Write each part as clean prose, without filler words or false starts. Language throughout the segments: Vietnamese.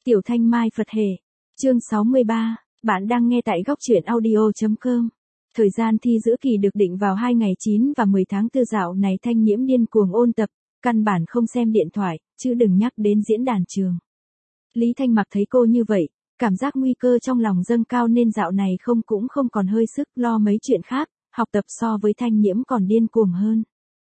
Tiểu Thanh Mai Phật Hệ. Chương 63, bạn đang nghe tại góc truyện audio.com. Thời gian thi giữa kỳ được định vào 2 ngày 9 và 10 tháng 4 dạo này Thanh Nhiễm điên cuồng ôn tập, căn bản không xem điện thoại, chứ đừng nhắc đến diễn đàn trường. Lý Thanh Mặc thấy cô như vậy, cảm giác nguy cơ trong lòng dâng cao nên dạo này cũng không còn hơi sức lo mấy chuyện khác, học tập so với Thanh Nhiễm còn điên cuồng hơn.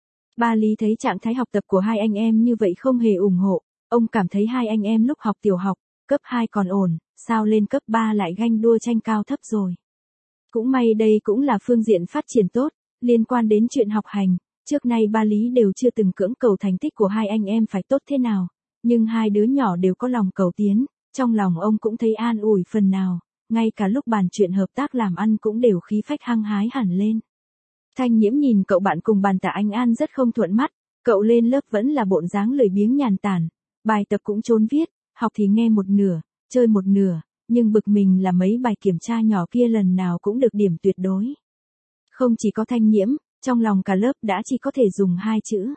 Ba Lý thấy trạng thái học tập của hai anh em như vậy không hề ủng hộ, ông cảm thấy hai anh em lúc học tiểu học, cấp 2 còn ổn, sao lên cấp 3 lại ganh đua tranh cao thấp rồi. Cũng may đây cũng là phương diện phát triển tốt, liên quan đến chuyện học hành, trước nay ba Lý đều chưa từng cưỡng cầu thành tích của hai anh em phải tốt thế nào, nhưng hai đứa nhỏ đều có lòng cầu tiến, trong lòng ông cũng thấy an ủi phần nào, ngay cả lúc bàn chuyện hợp tác làm ăn cũng đều khí phách hăng hái hẳn lên. Thanh Nhiễm nhìn cậu bạn cùng bàn Tạ Anh An rất không thuận mắt, cậu lên lớp vẫn là bộn dáng lười biếng nhàn tản, bài tập cũng trốn viết, học thì nghe một nửa, chơi một nửa, nhưng bực mình là mấy bài kiểm tra nhỏ kia lần nào cũng được điểm tuyệt đối. Không chỉ có Thanh Nhiễm, trong lòng cả lớp đã chỉ có thể dùng hai chữ.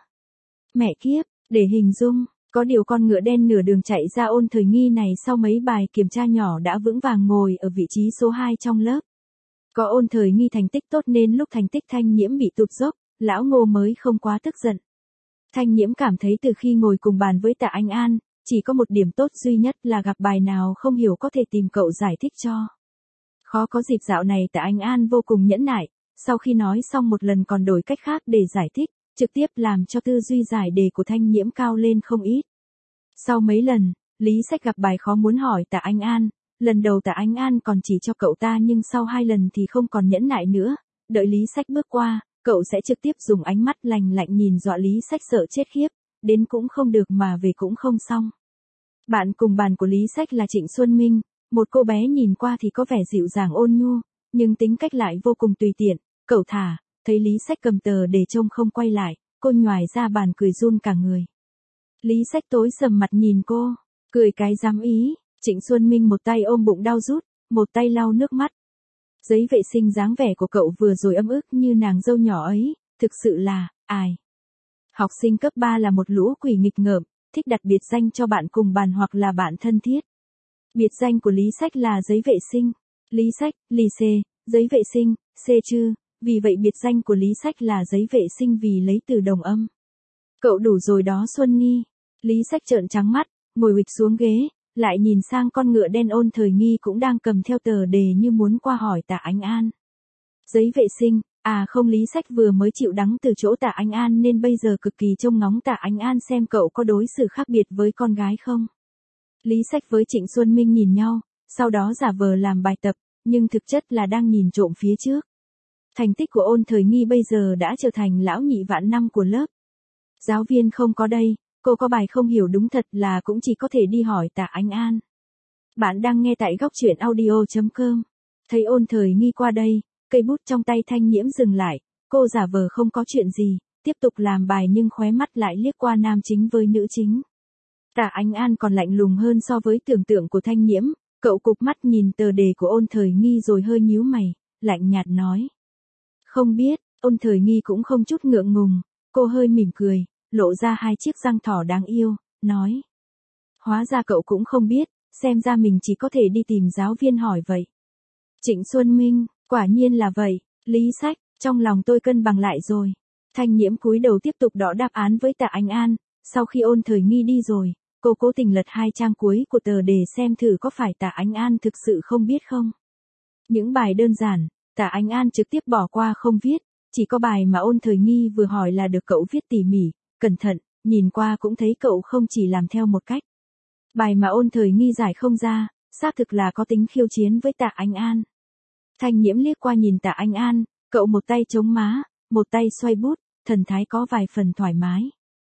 Mẹ kiếp, để hình dung, có điều con ngựa đen nửa đường chạy ra ôn thời nghi này sau mấy bài kiểm tra nhỏ đã vững vàng ngồi ở vị trí số 2 trong lớp. Có ôn thời nghi thành tích tốt nên lúc thành tích Thanh Nhiễm bị tụt dốc, lão Ngô mới không quá tức giận. Thanh Nhiễm cảm thấy từ khi ngồi cùng bàn với Tạ Anh An, chỉ có một điểm tốt duy nhất là gặp bài nào không hiểu có thể tìm cậu giải thích cho. Khó có dịp dạo này Tạ Anh An vô cùng nhẫn nại, sau khi nói xong một lần còn đổi cách khác để giải thích, trực tiếp làm cho tư duy giải đề của Thanh Nhiễm cao lên không ít. Sau mấy lần, Lý Sách gặp bài khó muốn hỏi Tạ Anh An, lần đầu Tạ Anh An còn chỉ cho cậu ta nhưng sau 2 lần thì không còn nhẫn nại nữa, đợi Lý Sách bước qua, cậu sẽ trực tiếp dùng ánh mắt lạnh lạnh nhìn dọa Lý Sách sợ chết khiếp, đến cũng không được mà về cũng không xong. Bạn cùng bàn của Lý Sách là Trịnh Xuân Minh, một cô bé nhìn qua thì có vẻ dịu dàng ôn nhu, nhưng tính cách lại vô cùng tùy tiện, cậu thả, thấy Lý Sách cầm tờ để trông không quay lại, cô nhoài ra bàn cười run cả người. Lý Sách tối sầm mặt nhìn cô, cười cái dám ý, Trịnh Xuân Minh một tay ôm bụng đau rút, một tay lau nước mắt. Giấy vệ sinh dáng vẻ của cậu vừa rồi ấm ức như nàng dâu nhỏ ấy, thực sự là, ai. Học sinh cấp 3 là một lũ quỷ nghịch ngợm, thích đặt biệt danh cho bạn cùng bàn hoặc là bạn thân thiết. Biệt danh của Lý Sách là giấy vệ sinh. Lý Sách, lì xê, giấy vệ sinh, xê chư, vì vậy biệt danh của Lý Sách là giấy vệ sinh vì lấy từ đồng âm. Cậu đủ rồi đó Xuân Nghi. Lý Sách trợn trắng mắt, ngồi huỵch xuống ghế, lại nhìn sang con ngựa đen ôn thời nghi cũng đang cầm theo tờ đề như muốn qua hỏi Tạ Anh An. Giấy vệ sinh, à không Lý Sách vừa mới chịu đắng từ chỗ Tạ Anh An nên bây giờ cực kỳ trông ngóng Tạ Anh An xem cậu có đối xử khác biệt với con gái không. Lý Sách với Trịnh Xuân Minh nhìn nhau, sau đó giả vờ làm bài tập, nhưng thực chất là đang nhìn trộm phía trước. Thành tích của ôn thời nghi bây giờ đã trở thành lão nhị vạn năm của lớp. Giáo viên không có đây, cô có bài không hiểu đúng thật là cũng chỉ có thể đi hỏi Tạ Anh An. Bạn đang nghe tại góc truyện audio.com. Thấy ôn thời nghi qua đây, cây bút trong tay Thanh Nhiễm dừng lại, cô giả vờ không có chuyện gì, tiếp tục làm bài nhưng khóe mắt lại liếc qua nam chính với nữ chính. Tạ Anh An còn lạnh lùng hơn so với tưởng tượng của Thanh Nhiễm, cậu cụp mắt nhìn tờ đề của ôn thời nghi rồi hơi nhíu mày, lạnh nhạt nói. Không biết, ôn thời nghi cũng không chút ngượng ngùng, cô hơi mỉm cười, lộ ra 2 chiếc răng thỏ đáng yêu, nói. Hóa ra cậu cũng không biết, xem ra mình chỉ có thể đi tìm giáo viên hỏi vậy. Trịnh Xuân Minh, quả nhiên là vậy, Lý Sách, trong lòng tôi cân bằng lại rồi. Thanh Nhiễm cúi đầu tiếp tục đọ đáp án với Tạ Anh An, sau khi ôn thời nghi đi rồi, cô cố tình lật 2 trang cuối của tờ để xem thử có phải Tạ Anh An thực sự không biết không. Những bài đơn giản, Tạ Anh An trực tiếp bỏ qua không viết, chỉ có bài mà ôn thời nghi vừa hỏi là được cậu viết tỉ mỉ, cẩn thận, nhìn qua cũng thấy cậu không chỉ làm theo một cách. Bài mà ôn thời nghi giải không ra, xác thực là có tính khiêu chiến với Tạ Anh An. Thanh Nhiễm liếc qua nhìn Tạ Anh An, cậu một tay chống má, một tay xoay bút, thần thái có vài phần thoải mái.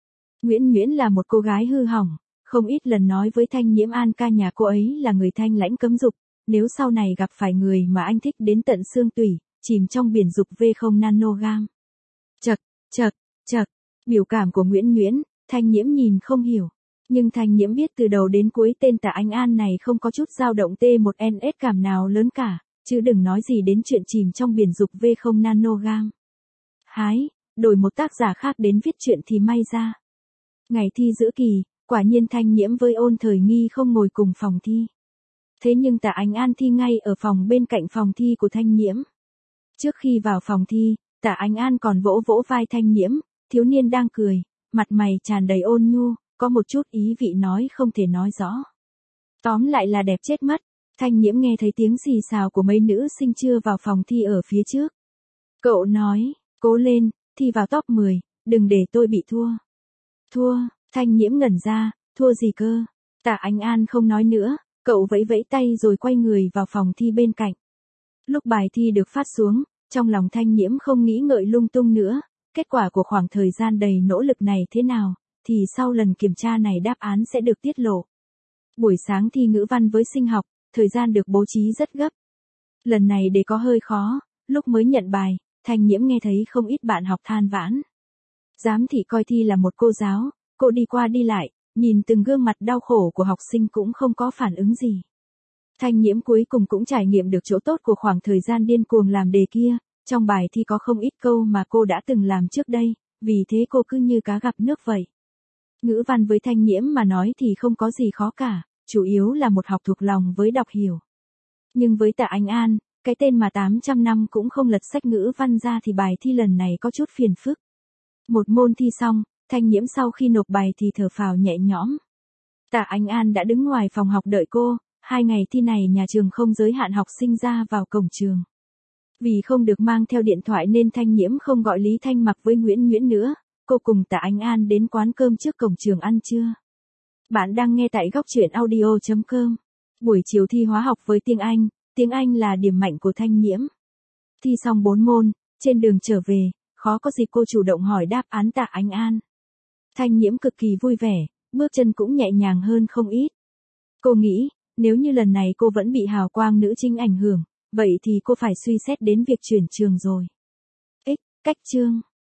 Nguyễn là một cô gái hư hỏng, không ít lần nói với Thanh Nhiễm An ca nhà cô ấy là người thanh lãnh cấm dục, nếu sau này gặp phải người mà anh thích đến tận xương tủy, chìm trong biển dục V0 nanogam. Chật, biểu cảm của Nguyễn, Thanh Nhiễm nhìn không hiểu. Nhưng Thanh Nhiễm biết từ đầu đến cuối tên Tạ Anh An này không có chút dao động T1NS cảm nào lớn cả, chứ đừng nói gì đến chuyện chìm trong biển dục V0 nanogam. Đổi một tác giả khác đến viết chuyện thì may ra. Ngày thi giữa kỳ, Quả nhiên Thanh Nhiễm với Ôn Thời Nghi không ngồi cùng phòng thi. Thế nhưng Tạ Ánh An thi ngay ở phòng bên cạnh phòng thi của Thanh Nhiễm. Trước khi vào phòng thi, Tạ Ánh An còn vỗ vỗ vai Thanh Nhiễm, thiếu niên đang cười, mặt mày tràn đầy ôn nhu, có một chút ý vị nói không thể nói rõ. Tóm lại là đẹp chết mắt. Thanh Nhiễm nghe thấy tiếng xì xào của mấy nữ sinh chưa vào phòng thi ở phía trước. Cậu nói, cố lên, thi vào top 10, đừng để tôi bị thua. Thua, Thanh Nhiễm ngẩn ra, thua gì cơ? Tạ Ánh An không nói nữa, cậu vẫy vẫy tay rồi quay người vào phòng thi bên cạnh. Lúc bài thi được phát xuống, trong lòng Thanh Nhiễm không nghĩ ngợi lung tung nữa, kết quả của khoảng thời gian đầy nỗ lực này thế nào, thì sau lần kiểm tra này đáp án sẽ được tiết lộ. Buổi sáng thi ngữ văn với sinh học, thời gian được bố trí rất gấp. Lần này để có hơi khó, lúc mới nhận bài, Thanh Nhiễm nghe thấy không ít bạn học than vãn. Giám thị coi thi là một cô giáo, cô đi qua đi lại, nhìn từng gương mặt đau khổ của học sinh cũng không có phản ứng gì. Thanh Nhiễm cuối cùng cũng trải nghiệm được chỗ tốt của khoảng thời gian điên cuồng làm đề kia, trong bài thi có không ít câu mà cô đã từng làm trước đây, vì thế cô cứ như cá gặp nước vậy. Ngữ văn với Thanh Nhiễm mà nói thì không có gì khó cả, chủ yếu là một học thuộc lòng với đọc hiểu. Nhưng với Tạ Ánh An, cái tên mà 800 năm cũng không lật sách ngữ văn ra thì bài thi lần này có chút phiền phức. Một môn thi xong, Thanh Nhiễm sau khi nộp bài thì thở phào nhẹ nhõm. Tạ Ánh An đã đứng ngoài phòng học đợi cô, 2 ngày thi này nhà trường không giới hạn học sinh ra vào cổng trường. Vì không được mang theo điện thoại nên Thanh Nhiễm không gọi Lý Thanh Mặc với Nguyễn Nguyễn nữa, cô cùng Tạ Ánh An đến quán cơm trước cổng trường ăn trưa. Bạn đang nghe tại góc truyện audio.com. Buổi chiều thi hóa học với tiếng Anh là điểm mạnh của Thanh Nhiễm. Thi xong 4 môn, trên đường trở về, khó có dịp cô chủ động hỏi đáp án Tạ Ánh An. Thanh Nhiễm cực kỳ vui vẻ, bước chân cũng nhẹ nhàng hơn không ít. Cô nghĩ, nếu như lần này cô vẫn bị hào quang nữ chính ảnh hưởng, vậy thì cô phải suy xét đến việc chuyển trường rồi. Cách chương